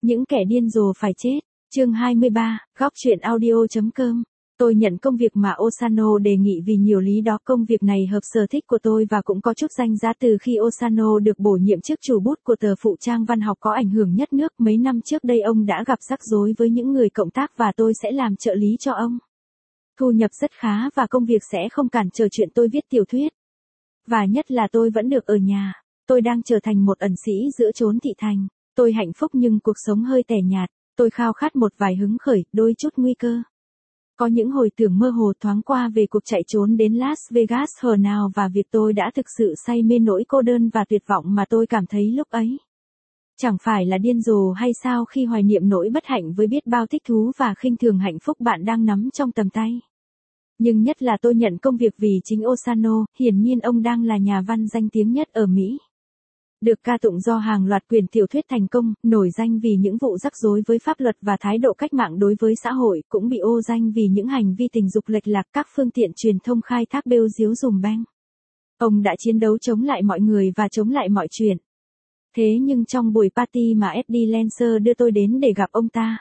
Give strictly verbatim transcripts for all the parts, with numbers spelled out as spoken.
Những kẻ điên rồ phải chết. Chương hai mươi ba, góc truyện audio.com. Tôi nhận công việc mà Osano đề nghị vì nhiều lý do. Công việc này hợp sở thích của tôi và cũng có chút danh giá. Từ khi Osano được bổ nhiệm chức chủ bút của tờ phụ trang văn học có ảnh hưởng nhất nước, mấy năm trước đây ông đã gặp rắc rối với những người cộng tác và tôi sẽ làm trợ lý cho ông. Thu nhập rất khá và công việc sẽ không cản trở chuyện tôi viết tiểu thuyết. Và nhất là tôi vẫn được ở nhà. Tôi đang trở thành một ẩn sĩ giữa chốn thị thành. Tôi hạnh phúc nhưng cuộc sống hơi tẻ nhạt. Tôi khao khát một vài hứng khởi, đôi chút nguy cơ. Có những hồi tưởng mơ hồ thoáng qua về cuộc chạy trốn đến Las Vegas hồi nào và việc tôi đã thực sự say mê nỗi cô đơn và tuyệt vọng mà tôi cảm thấy lúc ấy. Chẳng phải là điên rồ hay sao khi hoài niệm nỗi bất hạnh với biết bao thích thú và khinh thường hạnh phúc bạn đang nắm trong tầm tay. Nhưng nhất là tôi nhận công việc vì chính Osano, hiển nhiên ông đang là nhà văn danh tiếng nhất ở Mỹ. Được ca tụng do hàng loạt quyển tiểu thuyết thành công, nổi danh vì những vụ rắc rối với pháp luật và thái độ cách mạng đối với xã hội, cũng bị ô danh vì những hành vi tình dục lệch lạc các phương tiện truyền thông khai thác bêu díu dùm beng. Ông đã chiến đấu chống lại mọi người và chống lại mọi chuyện. Thế nhưng trong buổi party mà Eddie Lancer đưa tôi đến để gặp ông ta,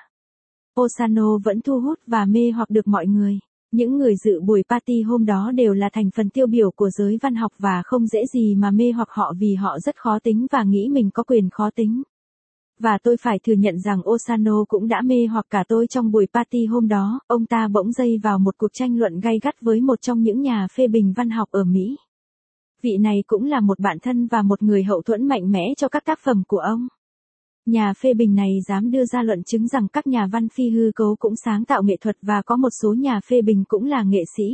Osano vẫn thu hút và mê hoặc được mọi người. Những người dự buổi party hôm đó đều là thành phần tiêu biểu của giới văn học và không dễ gì mà mê hoặc họ vì họ rất khó tính và nghĩ mình có quyền khó tính. Và tôi phải thừa nhận rằng Osano cũng đã mê hoặc cả tôi trong buổi party hôm đó. Ông ta bỗng dây vào một cuộc tranh luận gay gắt với một trong những nhà phê bình văn học ở Mỹ. Vị này cũng là một bạn thân và một người hậu thuẫn mạnh mẽ cho các tác phẩm của ông. Nhà phê bình này dám đưa ra luận chứng rằng các nhà văn phi hư cấu cũng sáng tạo nghệ thuật và có một số nhà phê bình cũng là nghệ sĩ.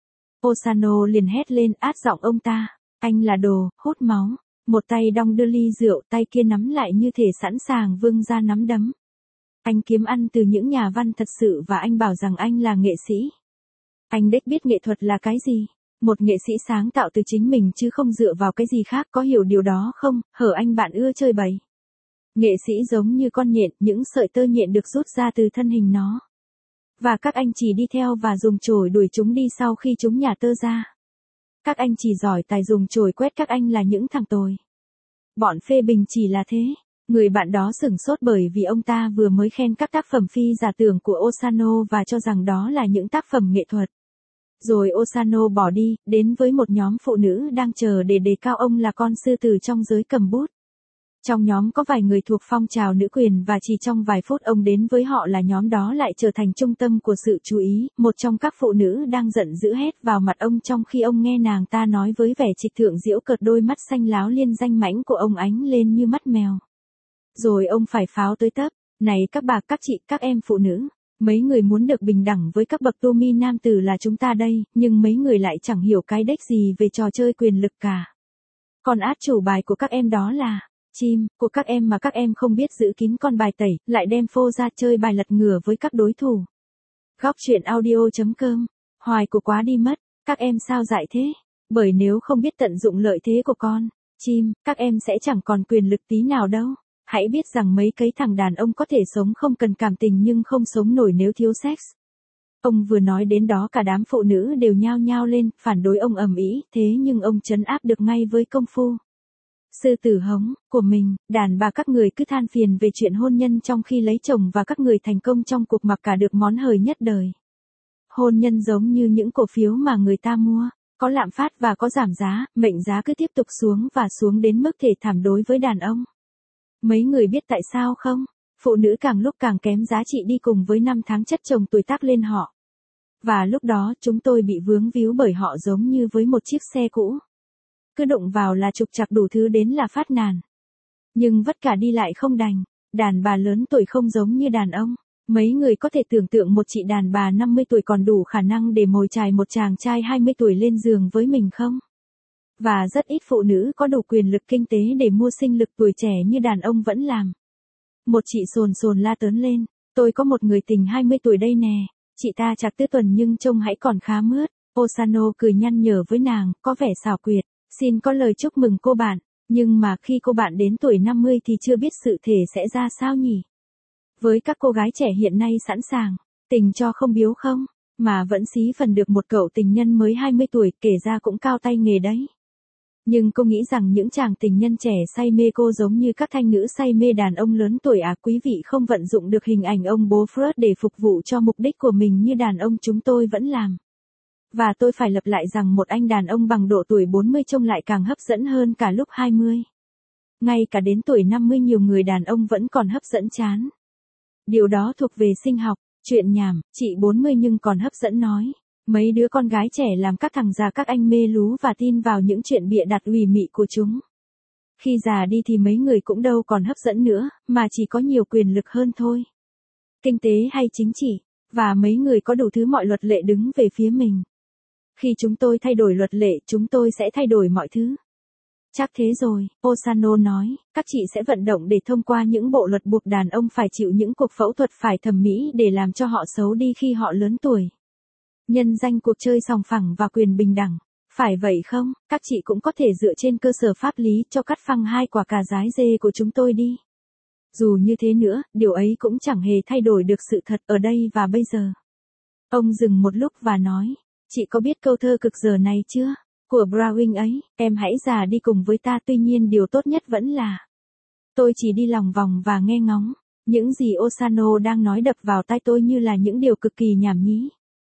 Osano liền hét lên át giọng ông ta, anh là đồ, hút máu. Một tay đong đưa ly rượu, tay kia nắm lại như thể sẵn sàng vươn ra nắm đấm. Anh kiếm ăn từ những nhà văn thật sự và anh bảo rằng anh là nghệ sĩ. Anh đếch biết nghệ thuật là cái gì. Một nghệ sĩ sáng tạo từ chính mình chứ không dựa vào cái gì khác, có hiểu điều đó không, hở anh bạn ưa chơi bời. Nghệ sĩ giống như con nhện, những sợi tơ nhện được rút ra từ thân hình nó. Và các anh chỉ đi theo và dùng chổi đuổi chúng đi sau khi chúng nhả tơ ra. Các anh chỉ giỏi tài dùng chổi quét các anh là những thằng tồi. Bọn phê bình chỉ là thế. Người bạn đó sửng sốt bởi vì ông ta vừa mới khen các tác phẩm phi giả tưởng của Osano và cho rằng đó là những tác phẩm nghệ thuật. Rồi Osano bỏ đi, đến với một nhóm phụ nữ đang chờ để đề cao ông là con sư tử trong giới cầm bút. Trong nhóm có vài người thuộc phong trào nữ quyền và chỉ trong vài phút ông đến với họ là nhóm đó lại trở thành trung tâm của sự chú ý. Một trong các phụ nữ đang giận dữ hét vào mặt ông trong khi ông nghe nàng ta nói với vẻ trịch thượng giễu cợt, đôi mắt xanh láo liên danh mãnh của ông ánh lên như mắt mèo. Rồi ông phải pháo tới tấp, này các bà, các chị, các em phụ nữ. Mấy người muốn được bình đẳng với các bậc tô mi nam tử là chúng ta đây, nhưng mấy người lại chẳng hiểu cái đếch gì về trò chơi quyền lực cả. Còn át chủ bài của các em đó là chim của các em mà các em không biết giữ kín con bài tẩy, lại đem phô ra chơi bài lật ngửa với các đối thủ. Góc truyện audio.com. Hoài của quá đi mất, các em sao dại thế? Bởi nếu không biết tận dụng lợi thế của con chim, các em sẽ chẳng còn quyền lực tí nào đâu. Hãy biết rằng mấy cái thằng đàn ông có thể sống không cần cảm tình nhưng không sống nổi nếu thiếu sex. Ông vừa nói đến đó cả đám phụ nữ đều nhao nhao lên, phản đối ông ầm ĩ, thế nhưng ông trấn áp được ngay với công phu sư tử hống của mình. Đàn bà các người cứ than phiền về chuyện hôn nhân trong khi lấy chồng và các người thành công trong cuộc mặc cả được món hời nhất đời. Hôn nhân giống như những cổ phiếu mà người ta mua, có lạm phát và có giảm giá, mệnh giá cứ tiếp tục xuống và xuống đến mức thê thảm đối với đàn ông. Mấy người biết tại sao không? Phụ nữ càng lúc càng kém giá trị đi cùng với năm tháng chất chồng tuổi tác lên họ. Và lúc đó chúng tôi bị vướng víu bởi họ giống như với một chiếc xe cũ. Cứ đụng vào là trục trặc đủ thứ đến là phát nàn. Nhưng vất cả đi lại không đành. Đàn bà lớn tuổi không giống như đàn ông. Mấy người có thể tưởng tượng một chị đàn bà năm mươi tuổi còn đủ khả năng để mồi chài một chàng trai hai mươi tuổi lên giường với mình không? Và rất ít phụ nữ có đủ quyền lực kinh tế để mua sinh lực tuổi trẻ như đàn ông vẫn làm. Một chị sồn sồn la tớn lên, tôi có một người tình hai mươi tuổi đây nè, chị ta chạc tư tuần nhưng trông hãy còn khá mướt. Osano cười nhăn nhở với nàng, có vẻ xảo quyệt, xin có lời chúc mừng cô bạn, nhưng mà khi cô bạn đến tuổi năm mươi thì chưa biết sự thể sẽ ra sao nhỉ? Với các cô gái trẻ hiện nay sẵn sàng, tình cho không biếu không, mà vẫn xí phần được một cậu tình nhân mới hai mươi tuổi, kể ra cũng cao tay nghề đấy. Nhưng cô nghĩ rằng những chàng tình nhân trẻ say mê cô giống như các thanh nữ say mê đàn ông lớn tuổi à, quý vị không vận dụng được hình ảnh ông bố Freud để phục vụ cho mục đích của mình như đàn ông chúng tôi vẫn làm. Và tôi phải lặp lại rằng một anh đàn ông bằng độ tuổi bốn mươi trông lại càng hấp dẫn hơn cả lúc hai mươi. Ngay cả đến tuổi năm mươi nhiều người đàn ông vẫn còn hấp dẫn chán. Điều đó thuộc về sinh học, chuyện nhảm, chị bốn mươi nhưng còn hấp dẫn nói. Mấy đứa con gái trẻ làm các thằng già các anh mê lú và tin vào những chuyện bịa đặt ủy mị của chúng. Khi già đi thì mấy người cũng đâu còn hấp dẫn nữa, mà chỉ có nhiều quyền lực hơn thôi. Kinh tế hay chính trị, và mấy người có đủ thứ mọi luật lệ đứng về phía mình. Khi chúng tôi thay đổi luật lệ, chúng tôi sẽ thay đổi mọi thứ. Chắc thế rồi, Ossano nói, các chị sẽ vận động để thông qua những bộ luật buộc đàn ông phải chịu những cuộc phẫu thuật phải thẩm mỹ để làm cho họ xấu đi khi họ lớn tuổi. Nhân danh cuộc chơi sòng phẳng và quyền bình đẳng. Phải vậy không, các chị cũng có thể dựa trên cơ sở pháp lý cho cắt phăng hai quả cà rái dê của chúng tôi đi. Dù như thế nữa, điều ấy cũng chẳng hề thay đổi được sự thật ở đây và bây giờ. Ông dừng một lúc và nói, chị có biết câu thơ cực giờ này chưa? Của Browning ấy, em hãy già đi cùng với ta, tuy nhiên điều tốt nhất vẫn là. Tôi chỉ đi lòng vòng và nghe ngóng. Những gì Ossano đang nói đập vào tai tôi như là những điều cực kỳ nhảm nhí.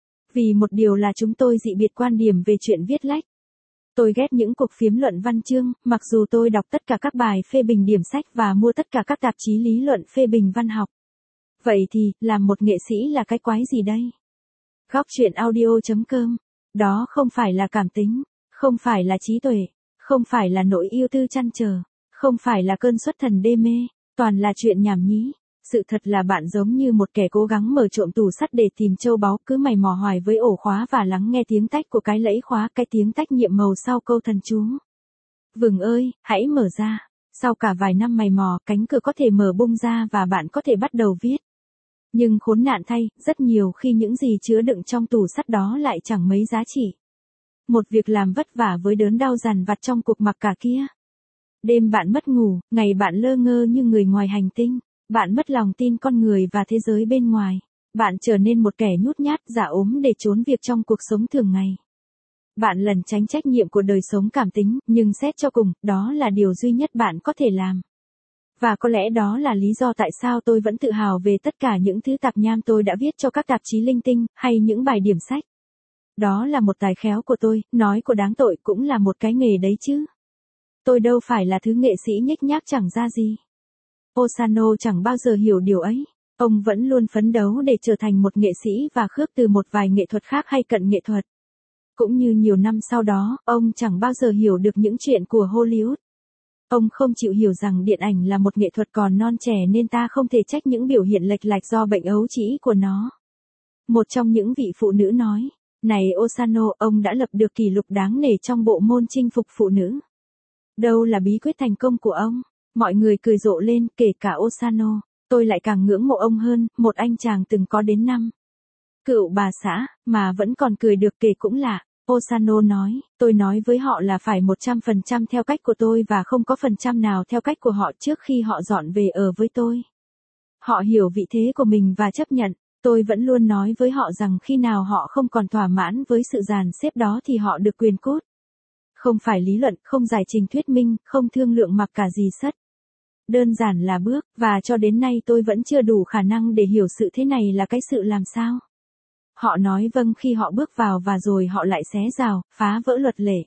Vì một điều là chúng tôi dị biệt quan điểm về chuyện viết lách. Tôi ghét những cuộc phiếm luận văn chương, mặc dù tôi đọc tất cả các bài phê bình điểm sách và mua tất cả các tạp chí lý luận phê bình văn học. Vậy thì, làm một nghệ sĩ là cái quái gì đây? Góc chuyện audio chấm com. Đó không phải là cảm tính, không phải là trí tuệ, không phải là nỗi yêu tư chăn trở, không phải là cơn xuất thần đê mê, toàn là chuyện nhảm nhí. Sự thật là bạn giống như một kẻ cố gắng mở trộm tủ sắt để tìm châu báu, cứ mày mò hoài với ổ khóa và lắng nghe tiếng tách của cái lẫy khóa, cái tiếng tách nhiệm màu sau câu thần chú. Vừng ơi, hãy mở ra. Sau cả vài năm mày mò, cánh cửa có thể mở bung ra và bạn có thể bắt đầu viết. Nhưng khốn nạn thay, rất nhiều khi những gì chứa đựng trong tủ sắt đó lại chẳng mấy giá trị. Một việc làm vất vả với đớn đau dằn vặt trong cuộc mặc cả kia. Đêm bạn mất ngủ, ngày bạn lơ ngơ như người ngoài hành tinh. Bạn mất lòng tin con người và thế giới bên ngoài. Bạn trở nên một kẻ nhút nhát, giả ốm để trốn việc trong cuộc sống thường ngày. Bạn lẩn tránh trách nhiệm của đời sống cảm tính, nhưng xét cho cùng, đó là điều duy nhất bạn có thể làm. Và có lẽ đó là lý do tại sao tôi vẫn tự hào về tất cả những thứ tạp nham tôi đã viết cho các tạp chí linh tinh, hay những bài điểm sách. Đó là một tài khéo của tôi, nói của đáng tội cũng là một cái nghề đấy chứ. Tôi đâu phải là thứ nghệ sĩ nhếch nhác chẳng ra gì. Ossano chẳng bao giờ hiểu điều ấy. Ông vẫn luôn phấn đấu để trở thành một nghệ sĩ và khước từ một vài nghệ thuật khác hay cận nghệ thuật. Cũng như nhiều năm sau đó, ông chẳng bao giờ hiểu được những chuyện của Hollywood. Ông không chịu hiểu rằng điện ảnh là một nghệ thuật còn non trẻ nên ta không thể trách những biểu hiện lệch lạc do bệnh ấu trĩ của nó. Một trong những vị phụ nữ nói, này Ossano, ông đã lập được kỷ lục đáng nể trong bộ môn chinh phục phụ nữ. Đâu là bí quyết thành công của ông? Mọi người cười rộ lên, kể cả Ossano. Tôi lại càng ngưỡng mộ ông hơn, một anh chàng từng có đến năm cựu bà xã, mà vẫn còn cười được kể cũng lạ. Ossano nói, tôi nói với họ là phải một trăm phần trăm theo cách của tôi và không có phần trăm nào theo cách của họ trước khi họ dọn về ở với tôi. Họ hiểu vị thế của mình và chấp nhận. Tôi vẫn luôn nói với họ rằng khi nào họ không còn thỏa mãn với sự dàn xếp đó thì họ được quyền cút. Không phải lý luận, không giải trình thuyết minh, không thương lượng mặc cả gì sất. Đơn giản là bước, và cho đến nay tôi vẫn chưa đủ khả năng để hiểu sự thế này là cái sự làm sao. Họ nói vâng khi họ bước vào và rồi họ lại xé rào, phá vỡ luật lệ.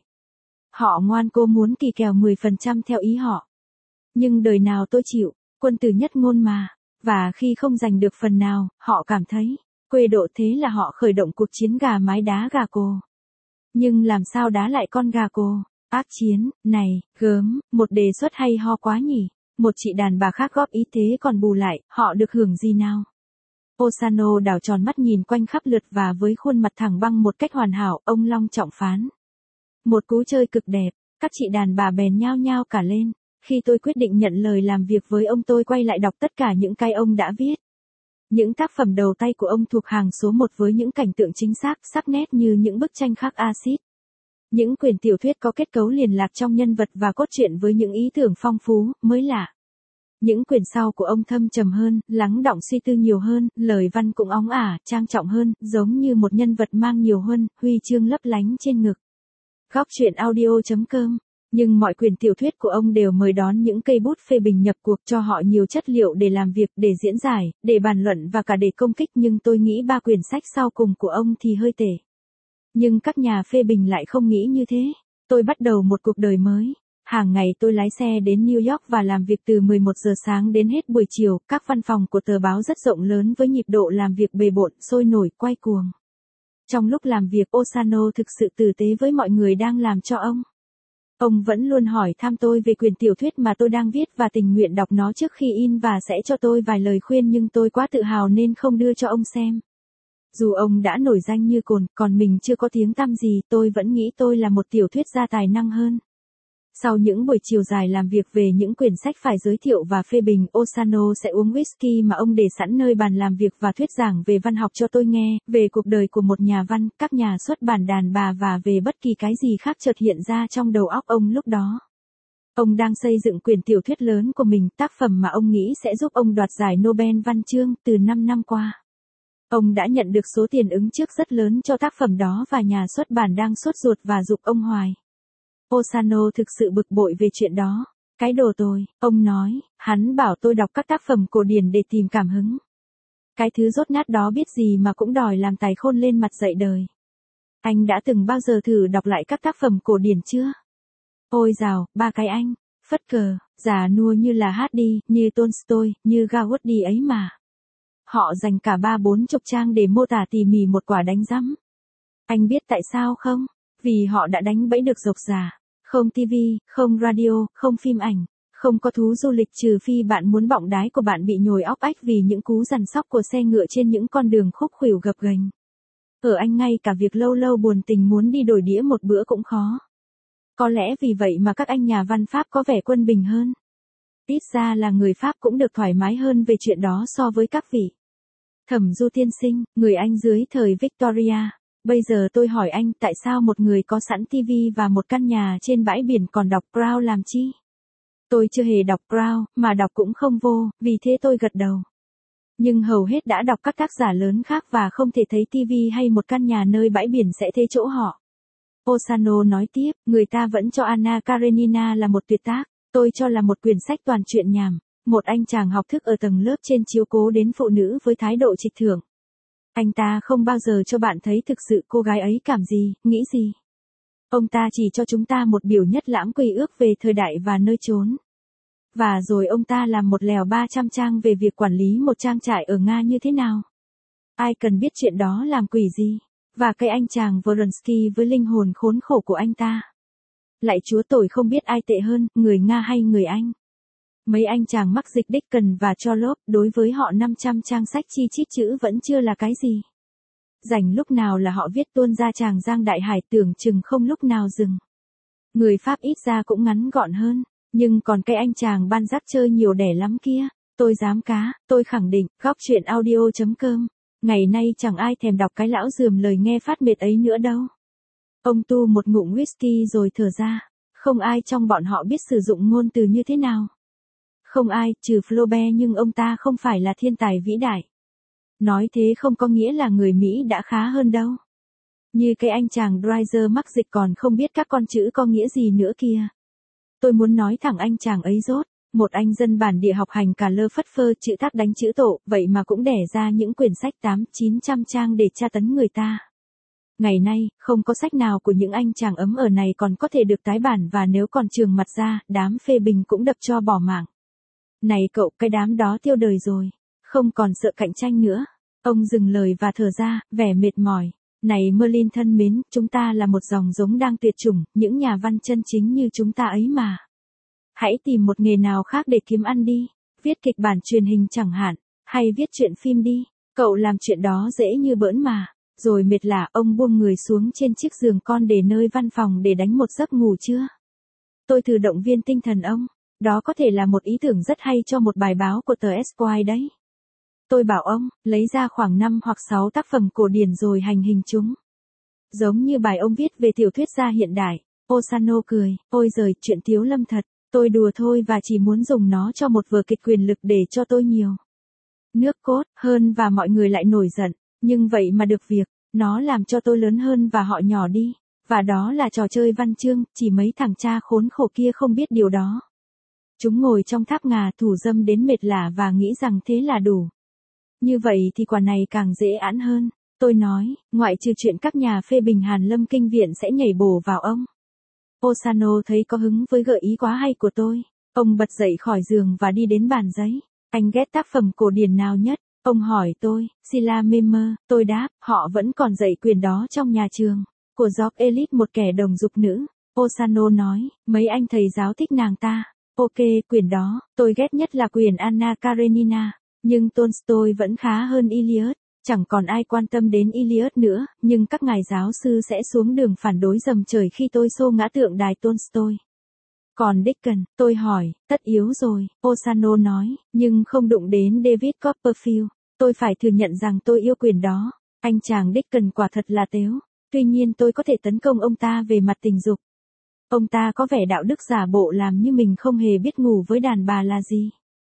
Họ ngoan cố muốn kỳ kèo mười phần trăm theo ý họ. Nhưng đời nào tôi chịu, quân tử nhất ngôn mà. Và khi không giành được phần nào, họ cảm thấy, quê độ thế là họ khởi động cuộc chiến gà mái đá gà cồ. Nhưng làm sao đá lại con gà cồ? Ác chiến, này, gớm, một đề xuất hay ho quá nhỉ? Một chị đàn bà khác góp ý thế còn bù lại, họ được hưởng gì nào? Ossano đảo tròn mắt nhìn quanh khắp lượt và với khuôn mặt thẳng băng một cách hoàn hảo, ông long trọng phán. Một cú chơi cực đẹp, các chị đàn bà bèn nhao nhao cả lên. Khi tôi quyết định nhận lời làm việc với ông, tôi quay lại đọc tất cả những cái ông đã viết. Những tác phẩm đầu tay của ông thuộc hàng số một với những cảnh tượng chính xác, sắc nét như những bức tranh khắc axit. Những quyển tiểu thuyết có kết cấu liền lạc trong nhân vật và cốt truyện với những ý tưởng phong phú, mới lạ. Những quyển sau của ông thâm trầm hơn, lắng đọng suy tư nhiều hơn, lời văn cũng óng ả, trang trọng hơn, giống như một nhân vật mang nhiều huân, huy chương lấp lánh trên ngực. Góc chuyện audio chấm com Nhưng mọi quyển tiểu thuyết của ông đều mời đón những cây bút phê bình nhập cuộc, cho họ nhiều chất liệu để làm việc, để diễn giải, để bàn luận và cả để công kích, nhưng tôi nghĩ ba quyển sách sau cùng của ông thì hơi tệ. Nhưng các nhà phê bình lại không nghĩ như thế. Tôi bắt đầu một cuộc đời mới. Hàng ngày tôi lái xe đến New York và làm việc từ mười một giờ sáng đến hết buổi chiều, các văn phòng của tờ báo rất rộng lớn với nhịp độ làm việc bề bộn, sôi nổi, quay cuồng. Trong lúc làm việc, Ossano thực sự tử tế với mọi người đang làm cho ông. Ông vẫn luôn hỏi thăm tôi về quyển tiểu thuyết mà tôi đang viết và tình nguyện đọc nó trước khi in và sẽ cho tôi vài lời khuyên, nhưng tôi quá tự hào nên không đưa cho ông xem. Dù ông đã nổi danh như cồn, còn mình chưa có tiếng tăm gì, tôi vẫn nghĩ tôi là một tiểu thuyết gia tài năng hơn. Sau những buổi chiều dài làm việc về những quyển sách phải giới thiệu và phê bình, Ossano sẽ uống whisky mà ông để sẵn nơi bàn làm việc và thuyết giảng về văn học cho tôi nghe, về cuộc đời của một nhà văn, các nhà xuất bản đàn bà và về bất kỳ cái gì khác chợt hiện ra trong đầu óc ông lúc đó. Ông đang xây dựng quyển tiểu thuyết lớn của mình, tác phẩm mà ông nghĩ sẽ giúp ông đoạt giải Nobel văn chương từ năm năm qua. Ông đã nhận được số tiền ứng trước rất lớn cho tác phẩm đó và nhà xuất bản đang sốt ruột và giục ông hoài. Ossano thực sự bực bội về chuyện đó. Cái đồ tồi, ông nói, hắn bảo tôi đọc các tác phẩm cổ điển để tìm cảm hứng. Cái thứ dốt nát đó biết gì mà cũng đòi làm tài khôn lên mặt dạy đời. Anh đã từng bao giờ thử đọc lại các tác phẩm cổ điển chưa? Ôi dào, ba cái anh, phất cờ, già nua như là hát đi, như Tolstoy, như Gaudi ấy mà. Họ dành cả ba bốn chục trang để mô tả tỉ mỉ một quả đánh rắm. Anh biết tại sao không? Vì họ đã đánh bẫy được độc giả. Không ti vi, không radio, không phim ảnh, không có thú du lịch trừ phi bạn muốn bọng đái của bạn bị nhồi óc ách vì những cú giằn sóc của xe ngựa trên những con đường khúc khuỷu gập ghềnh. Ở Anh ngay cả việc lâu lâu buồn tình muốn đi đổi đĩa một bữa cũng khó. Có lẽ vì vậy mà các anh nhà văn Pháp có vẻ quân bình hơn. Ít ra là người Pháp cũng được thoải mái hơn về chuyện đó so với các vị. Thẩm Du tiên sinh, người Anh dưới thời Victoria. Bây giờ tôi hỏi anh, tại sao một người có sẵn ti vi và một căn nhà trên bãi biển còn đọc Crown làm chi? Tôi chưa hề đọc Crown, mà đọc cũng không vô, vì thế tôi gật đầu. Nhưng hầu hết đã đọc các tác giả lớn khác và không thể thấy ti vi hay một căn nhà nơi bãi biển sẽ thế chỗ họ. Ossano nói tiếp, người ta vẫn cho Anna Karenina là một tuyệt tác, tôi cho là một quyển sách toàn chuyện nhảm, một anh chàng học thức ở tầng lớp trên chiếu cố đến phụ nữ với thái độ trịch thượng. Anh ta không bao giờ cho bạn thấy thực sự cô gái ấy cảm gì, nghĩ gì. Ông ta chỉ cho chúng ta một biểu nhất lãm quy ước về thời đại và nơi chốn. Và rồi ông ta làm một lèo ba trăm trang về việc quản lý một trang trại ở Nga như thế nào. Ai cần biết chuyện đó làm quỷ gì. Và cái anh chàng Vronsky với linh hồn khốn khổ của anh ta. Lạy chúa tội, không biết ai tệ hơn, người Nga hay người Anh. Mấy anh chàng mắc dịch Dickens và Trollope, đối với họ năm trăm trang sách chi chít chữ vẫn chưa là cái gì. Rảnh lúc nào là họ viết tuôn ra tràng giang đại hải, tưởng chừng không lúc nào dừng. Người Pháp ít ra cũng ngắn gọn hơn, nhưng còn cái anh chàng ban giác chơi nhiều đẻ lắm kia, tôi dám cá, tôi khẳng định, góc chuyện audio chấm com. Ngày nay chẳng ai thèm đọc cái lão dườm lời nghe phát mệt ấy nữa đâu. Ông tu một ngụm whisky rồi thở ra, không ai trong bọn họ biết sử dụng ngôn từ như thế nào. Không ai, trừ Flaubert, nhưng ông ta không phải là thiên tài vĩ đại. Nói thế không có nghĩa là người Mỹ đã khá hơn đâu. Như cái anh chàng Dreiser mắc dịch còn không biết các con chữ có nghĩa gì nữa kìa. Tôi muốn nói thẳng anh chàng ấy dốt, một anh dân bản địa học hành cả lơ phất phơ chữ tác đánh chữ tổ, vậy mà cũng đẻ ra những quyển sách tám chín trăm trang để tra tấn người ta. Ngày nay, không có sách nào của những anh chàng ấm ở này còn có thể được tái bản, và nếu còn trường mặt ra, đám phê bình cũng đập cho bỏ mạng. Này cậu, cái đám đó tiêu đời rồi, không còn sợ cạnh tranh nữa. Ông dừng lời và thở ra, vẻ mệt mỏi. Này Merlin thân mến, chúng ta là một dòng giống đang tuyệt chủng, những nhà văn chân chính như chúng ta ấy mà. Hãy tìm một nghề nào khác để kiếm ăn đi, viết kịch bản truyền hình chẳng hạn, hay viết truyện phim đi. Cậu làm chuyện đó dễ như bỡn mà. Rồi mệt lả, ông buông người xuống trên chiếc giường con để nơi văn phòng để đánh một giấc ngủ chưa? Tôi thử động viên tinh thần ông. Đó có thể là một ý tưởng rất hay cho một bài báo của tờ Esquire đấy. Tôi bảo ông, lấy ra khoảng năm hoặc sáu tác phẩm cổ điển rồi hành hình chúng. Giống như bài ông viết về tiểu thuyết gia hiện đại. Ossano cười, ôi giời, chuyện Tiếu Lâm thật. Tôi đùa thôi và chỉ muốn dùng nó cho một vở kịch quyền lực để cho tôi nhiều nước cốt hơn và mọi người lại nổi giận. Nhưng vậy mà được việc, nó làm cho tôi lớn hơn và họ nhỏ đi. Và đó là trò chơi văn chương, chỉ mấy thằng cha khốn khổ kia không biết điều đó. Chúng ngồi trong tháp ngà thủ dâm đến mệt lả và nghĩ rằng thế là đủ. Như vậy thì quả này càng dễ ẵn hơn. Tôi nói, ngoại trừ chuyện các nhà phê bình Hàn Lâm Kinh Viện sẽ nhảy bổ vào ông. Osanō thấy có hứng với gợi ý quá hay của tôi. Ông bật dậy khỏi giường và đi đến bàn giấy. Anh ghét tác phẩm cổ điển nào nhất? Ông hỏi tôi, Sila Memmer, tôi đáp, họ vẫn còn dạy quyền đó trong nhà trường. Của George Eliot, một kẻ đồng dục nữ. Osanō nói, mấy anh thầy giáo thích nàng ta. Ok, quyền đó, tôi ghét nhất là quyền Anna Karenina. Nhưng Tolstoy vẫn khá hơn Eliot. Chẳng còn ai quan tâm đến Eliot nữa, nhưng các ngài giáo sư sẽ xuống đường phản đối dầm trời khi tôi xô ngã tượng đài Tolstoy. Còn Dickens, tôi hỏi, tất yếu rồi, Osanō nói, nhưng không đụng đến David Copperfield. Tôi phải thừa nhận rằng tôi yêu quyền đó. Anh chàng Dickens quả thật là tếu. Tuy nhiên tôi có thể tấn công ông ta về mặt tình dục. Ông ta có vẻ đạo đức giả bộ làm như mình không hề biết ngủ với đàn bà là gì.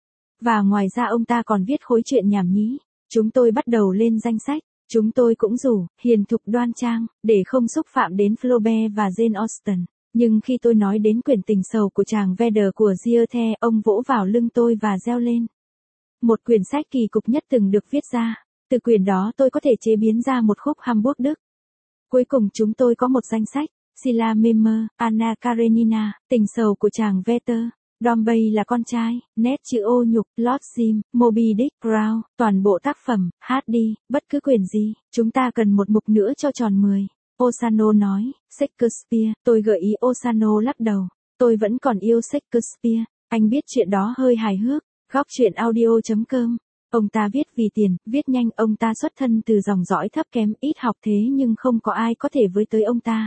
Và ngoài ra ông ta còn viết khối chuyện nhảm nhí. Chúng tôi bắt đầu lên danh sách. Chúng tôi cũng rủ, hiền thục đoan trang, để không xúc phạm đến Flaubert và Jane Austen. Nhưng khi tôi nói đến quyển tình sầu của chàng Vedder của Goethe, ông vỗ vào lưng tôi và reo lên. Một quyển sách kỳ cục nhất từng được viết ra. Từ quyển đó tôi có thể chế biến ra một khúc Hamburg Đức. Cuối cùng chúng tôi có một danh sách. Sila Memmer, Anna Karenina, tình sầu của chàng Werther. Dombey là con trai, nét chữ ô nhục, Lord Jim, Moby Dick, Brown, toàn bộ tác phẩm, hát đi, bất cứ quyền gì, chúng ta cần một mục nữa cho tròn mười. Osanō nói, Shakespeare, tôi gợi ý. Osanō lắc đầu, tôi vẫn còn yêu Shakespeare, anh biết chuyện đó hơi hài hước. Góc truyện audio chấm com. Ông ta viết vì tiền, viết nhanh. Ông ta xuất thân từ dòng dõi thấp kém, ít học thế nhưng không có ai có thể với tới ông ta.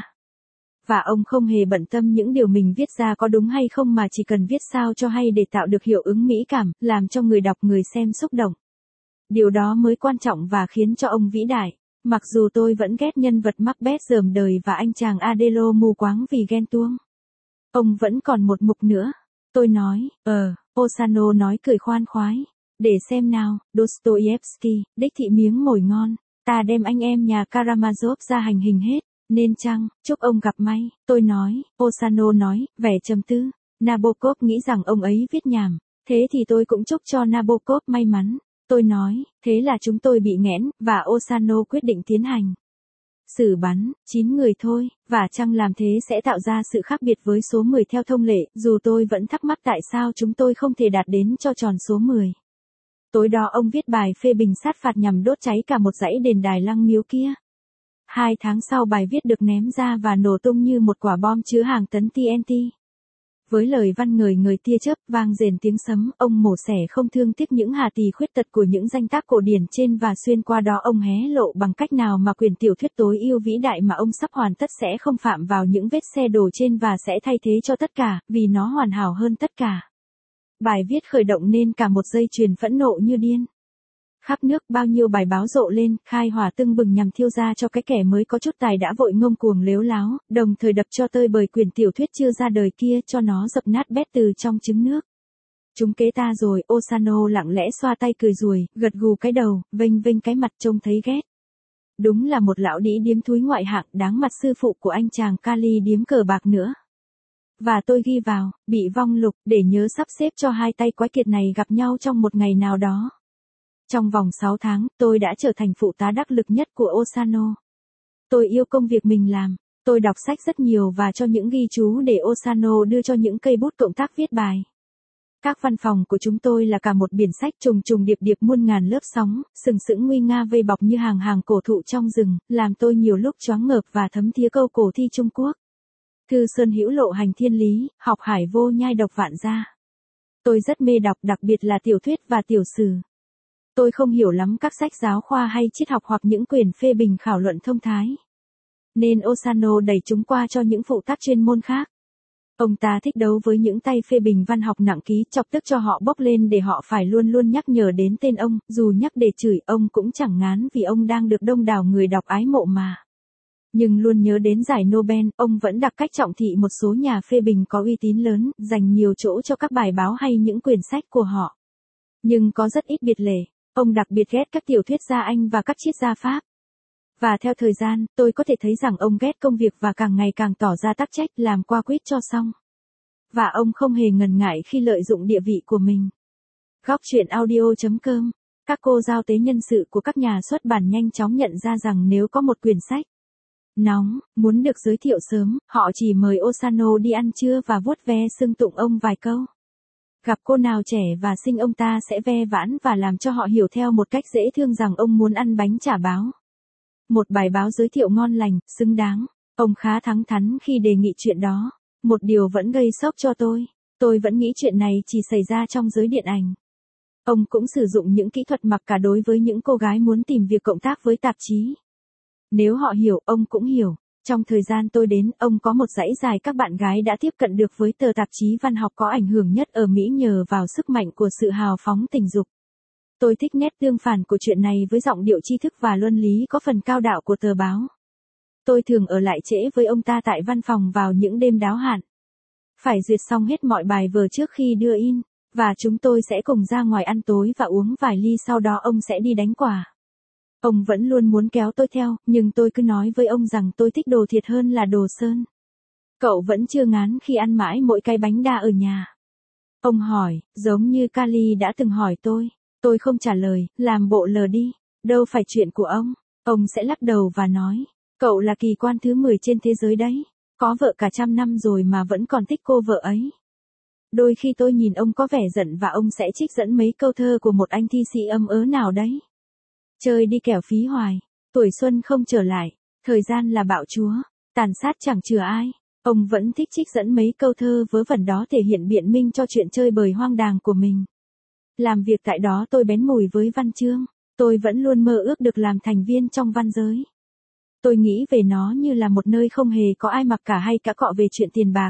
Và ông không hề bận tâm những điều mình viết ra có đúng hay không mà chỉ cần viết sao cho hay để tạo được hiệu ứng mỹ cảm, làm cho người đọc người xem xúc động. Điều đó mới quan trọng và khiến cho ông vĩ đại. Mặc dù tôi vẫn ghét nhân vật Macbeth rườm đời và anh chàng Adelo mù quáng vì ghen tuông. Ông vẫn còn một mục nữa. Tôi nói, ờ, Osanō nói cười khoan khoái. Để xem nào, Dostoevsky, đích thị miếng mồi ngon. Ta đem anh em nhà Karamazov ra hành hình hết. Nên chăng, chúc ông gặp may, tôi nói. Osanō nói, vẻ trầm tư. Nabokov nghĩ rằng ông ấy viết nhảm. Thế thì tôi cũng chúc cho Nabokov may mắn. Tôi nói, thế là chúng tôi bị nghẽn, và Osanō quyết định tiến hành. Xử bắn, chín người thôi, và chăng làm thế sẽ tạo ra sự khác biệt với số mười theo thông lệ, dù tôi vẫn thắc mắc tại sao chúng tôi không thể đạt đến cho tròn số mười. Tối đó ông viết bài phê bình sát phạt nhằm đốt cháy cả một dãy đền đài Lăng Miếu kia. Hai tháng sau bài viết được ném ra và nổ tung như một quả bom chứa hàng tấn T N T. Với lời văn ngời người tia chớp vang rền tiếng sấm, ông mổ xẻ không thương tiếc những hà tì khuyết tật của những danh tác cổ điển trên và xuyên qua đó ông hé lộ bằng cách nào mà quyển tiểu thuyết tối ưu vĩ đại mà ông sắp hoàn tất sẽ không phạm vào những vết xe đổ trên và sẽ thay thế cho tất cả, vì nó hoàn hảo hơn tất cả. Bài viết khởi động nên cả một dây chuyền phẫn nộ như điên. Khắp nước bao nhiêu bài báo rộ lên, khai hỏa tưng bừng nhằm thiêu ra cho cái kẻ mới có chút tài đã vội ngông cuồng lếu láo, đồng thời đập cho tơi bời quyển tiểu thuyết chưa ra đời kia cho nó dập nát bét từ trong trứng nước. Chúng kế ta rồi. Osanō lặng lẽ xoa tay cười ruồi, gật gù cái đầu, vênh vênh cái mặt trông thấy ghét. Đúng là một lão đĩ điếm thúi ngoại hạng, đáng mặt sư phụ của anh chàng Kali điếm cờ bạc nữa. Và tôi ghi vào, bị vong lục, để nhớ sắp xếp cho hai tay quái kiệt này gặp nhau trong một ngày nào đó. Trong vòng sáu tháng, tôi đã trở thành phụ tá đắc lực nhất của Osanō. Tôi yêu công việc mình làm. Tôi đọc sách rất nhiều và cho những ghi chú để Osanō đưa cho những cây bút cộng tác viết bài. Các văn phòng của chúng tôi là cả một biển sách trùng trùng điệp điệp muôn ngàn lớp sóng, sừng sững nguy nga vây bọc như hàng hàng cổ thụ trong rừng, làm tôi nhiều lúc choáng ngợp và thấm thía câu cổ thi Trung Quốc. Thư Sơn Hữu Lộ hành thiên lý, học hải vô nhai độc vạn gia. Tôi rất mê đọc, đặc biệt là tiểu thuyết và tiểu sử. Tôi không hiểu lắm các sách giáo khoa hay triết học hoặc những quyển phê bình khảo luận thông thái. Nên Osanō đẩy chúng qua cho những phụ tác chuyên môn khác. Ông ta thích đấu với những tay phê bình văn học nặng ký, chọc tức cho họ bốc lên để họ phải luôn luôn nhắc nhở đến tên ông, dù nhắc để chửi ông cũng chẳng ngán vì ông đang được đông đảo người đọc ái mộ mà. Nhưng luôn nhớ đến giải Nobel, ông vẫn đặc cách trọng thị một số nhà phê bình có uy tín lớn, dành nhiều chỗ cho các bài báo hay những quyển sách của họ. Nhưng có rất ít biệt lệ. Ông đặc biệt ghét các tiểu thuyết gia Anh và các triết gia Pháp. Và theo thời gian, tôi có thể thấy rằng ông ghét công việc và càng ngày càng tỏ ra tắc trách làm qua quýt cho xong. Và ông không hề ngần ngại khi lợi dụng địa vị của mình. Góc chuyện audio chấm com. Các cô giao tế nhân sự của các nhà xuất bản nhanh chóng nhận ra rằng nếu có một quyển sách nóng, muốn được giới thiệu sớm, họ chỉ mời Osanō đi ăn trưa và vuốt ve xưng tụng ông vài câu. Gặp cô nào trẻ và xinh ông ta sẽ ve vãn và làm cho họ hiểu theo một cách dễ thương rằng ông muốn ăn bánh chả báo. Một bài báo giới thiệu ngon lành, xứng đáng. Ông khá thẳng thắn khi đề nghị chuyện đó. Một điều vẫn gây sốc cho tôi. Tôi vẫn nghĩ chuyện này chỉ xảy ra trong giới điện ảnh. Ông cũng sử dụng những kỹ thuật mặc cả đối với những cô gái muốn tìm việc cộng tác với tạp chí. Nếu họ hiểu, ông cũng hiểu. Trong thời gian tôi đến, ông có một dãy dài các bạn gái đã tiếp cận được với tờ tạp chí văn học có ảnh hưởng nhất ở Mỹ nhờ vào sức mạnh của sự hào phóng tình dục. Tôi thích nét tương phản của chuyện này với giọng điệu tri thức và luân lý có phần cao đạo của tờ báo. Tôi thường ở lại trễ với ông ta tại văn phòng vào những đêm đáo hạn. Phải duyệt xong hết mọi bài vở trước khi đưa in, và chúng tôi sẽ cùng ra ngoài ăn tối và uống vài ly, sau đó ông sẽ đi đánh quả. Ông vẫn luôn muốn kéo tôi theo, nhưng tôi cứ nói với ông rằng tôi thích đồ thiệt hơn là đồ sơn. Cậu vẫn chưa ngán khi ăn mãi mỗi cái bánh đa ở nhà. Ông hỏi, giống như Kali đã từng hỏi tôi. Tôi không trả lời, làm bộ lờ đi. Đâu phải chuyện của ông. Ông sẽ lắc đầu và nói, cậu là kỳ quan thứ mười trên thế giới đấy. Có vợ cả trăm năm rồi mà vẫn còn thích cô vợ ấy. Đôi khi tôi nhìn ông có vẻ giận và ông sẽ trích dẫn mấy câu thơ của một anh thi sĩ âm ớ nào đấy. Chơi đi kẻo phí hoài. Tuổi xuân không trở lại. Thời gian là bạo chúa. Tàn sát chẳng chừa ai. Ông vẫn thích trích dẫn mấy câu thơ vớ vẩn đó thể hiện biện minh cho chuyện chơi bời hoang đàng của mình. Làm việc tại đó tôi bén mùi với văn chương. Tôi vẫn luôn mơ ước được làm thành viên trong văn giới. Tôi nghĩ về nó như là một nơi không hề có ai mặc cả hay cả cọ về chuyện tiền bạc.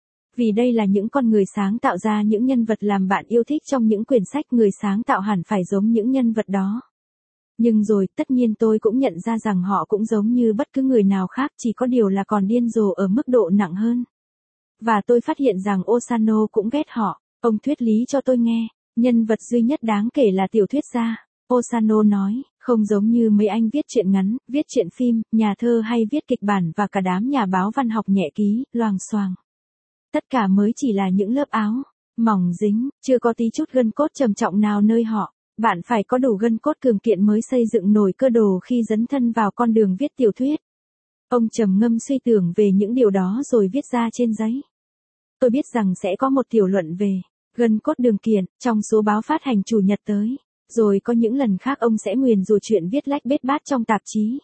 Vì đây là những con người sáng tạo ra những nhân vật làm bạn yêu thích trong những quyển sách, người sáng tạo hẳn phải giống những nhân vật đó. Nhưng rồi, tất nhiên tôi cũng nhận ra rằng họ cũng giống như bất cứ người nào khác, chỉ có điều là còn điên rồ ở mức độ nặng hơn. Và tôi phát hiện rằng Osanō cũng ghét họ. Ông thuyết lý cho tôi nghe. Nhân vật duy nhất đáng kể là tiểu thuyết gia. Osanō nói, không giống như mấy anh viết truyện ngắn, viết truyện phim, nhà thơ hay viết kịch bản và cả đám nhà báo văn học nhẹ ký, loàng xoàng. Tất cả mới chỉ là những lớp áo, mỏng dính, chưa có tí chút gân cốt trầm trọng nào nơi họ. Bạn phải có đủ gân cốt cường kiện mới xây dựng nổi cơ đồ khi dấn thân vào con đường viết tiểu thuyết. Ông trầm ngâm suy tưởng về những điều đó rồi viết ra trên giấy. Tôi biết rằng sẽ có một tiểu luận về gân cốt đường kiện trong số báo phát hành chủ nhật tới. Rồi có những lần khác ông sẽ nguyền rủa chuyện viết lách bết bát trong tạp chí.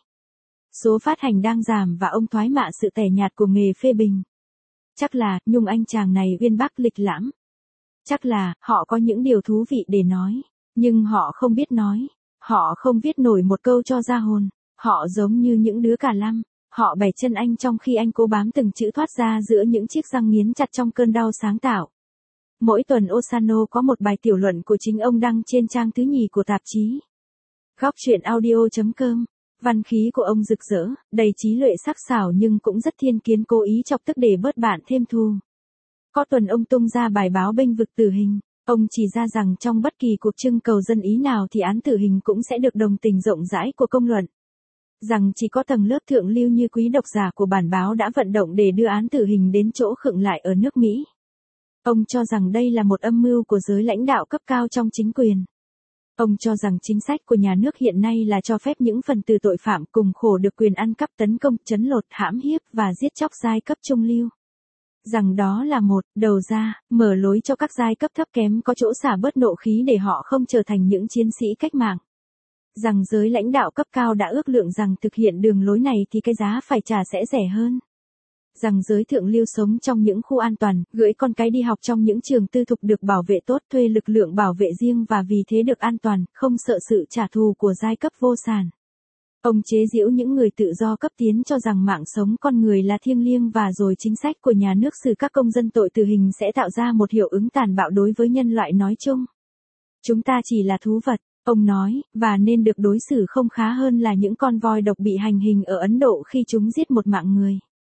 Số phát hành đang giảm và ông thoái mạ sự tẻ nhạt của nghề phê bình. Chắc là, Nhung anh chàng này uyên bác lịch lãm. Chắc là, họ có những điều thú vị để nói. Nhưng họ không biết nói. Họ không viết nổi một câu cho ra hồn. Họ giống như những đứa cả lăm. Họ bẻ chân anh trong khi anh cố bám từng chữ thoát ra giữa những chiếc răng nghiến chặt trong cơn đau sáng tạo. Mỗi tuần Osanō có một bài tiểu luận của chính ông đăng trên trang thứ nhì của tạp chí. Góc chuyện audio chấm com. Văn khí của ông rực rỡ, đầy trí tuệ sắc sảo nhưng cũng rất thiên kiến, cố ý chọc tức để bớt bạn thêm thù. Có tuần ông tung ra bài báo bênh vực tử hình. Ông chỉ ra rằng trong bất kỳ cuộc trưng cầu dân ý nào thì án tử hình cũng sẽ được đồng tình rộng rãi của công luận. Rằng chỉ có tầng lớp thượng lưu như quý độc giả của bản báo đã vận động để đưa án tử hình đến chỗ khựng lại ở nước Mỹ. Ông cho rằng đây là một âm mưu của giới lãnh đạo cấp cao trong chính quyền. Ông cho rằng chính sách của nhà nước hiện nay là cho phép những phần tử tội phạm cùng khổ được quyền ăn cắp, tấn công, trấn lột, hãm hiếp và giết chóc giai cấp trung lưu. Rằng đó là một, đầu ra, mở lối cho các giai cấp thấp kém có chỗ xả bớt nộ khí để họ không trở thành những chiến sĩ cách mạng. Rằng giới lãnh đạo cấp cao đã ước lượng rằng thực hiện đường lối này thì cái giá phải trả sẽ rẻ hơn. Rằng giới thượng lưu sống trong những khu an toàn, gửi con cái đi học trong những trường tư thục được bảo vệ tốt, thuê lực lượng bảo vệ riêng và vì thế được an toàn, không sợ sự trả thù của giai cấp vô sản. Ông chế giễu những người tự do cấp tiến cho rằng mạng sống con người là thiêng liêng và rồi chính sách của nhà nước xử các công dân tội tử hình sẽ tạo ra một hiệu ứng tàn bạo đối với nhân loại nói chung. Chúng ta chỉ là thú vật, ông nói, và nên được đối xử không khá hơn là những con voi độc bị hành hình ở Ấn Độ khi chúng giết một mạng người.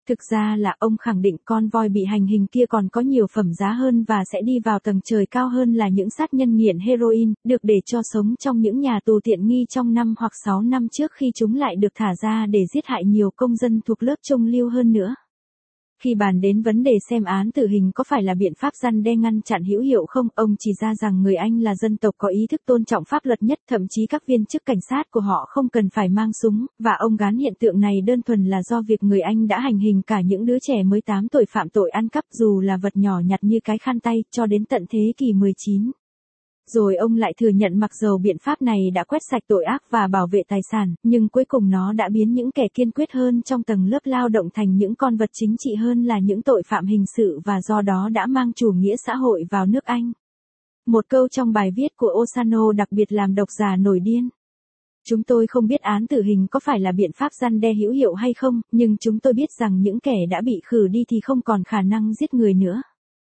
Thực ra là ông khẳng định con voi bị hành hình kia còn có nhiều phẩm giá hơn và sẽ đi vào tầng trời cao hơn là những sát nhân nghiện heroin, được để cho sống trong những nhà tù tiện nghi trong năm hoặc sáu năm trước khi chúng lại được thả ra để giết hại nhiều công dân thuộc lớp trung lưu hơn nữa. Khi bàn đến vấn đề xem án tử hình có phải là biện pháp răn đe ngăn chặn hữu hiệu không, ông chỉ ra rằng người Anh là dân tộc có ý thức tôn trọng pháp luật nhất, thậm chí các viên chức cảnh sát của họ không cần phải mang súng, và ông gán hiện tượng này đơn thuần là do việc người Anh đã hành hình cả những đứa trẻ mới tám tuổi phạm tội ăn cắp dù là vật nhỏ nhặt như cái khăn tay, cho đến tận thế kỷ mười chín. Rồi ông lại thừa nhận mặc dầu biện pháp này đã quét sạch tội ác và bảo vệ tài sản, nhưng cuối cùng nó đã biến những kẻ kiên quyết hơn trong tầng lớp lao động thành những con vật chính trị hơn là những tội phạm hình sự và do đó đã mang chủ nghĩa xã hội vào nước Anh. Một câu trong bài viết của Ossano đặc biệt làm độc giả nổi điên. Chúng tôi không biết án tử hình có phải là biện pháp răn đe hữu hiệu hay không, nhưng chúng tôi biết rằng những kẻ đã bị khử đi thì không còn khả năng giết người nữa.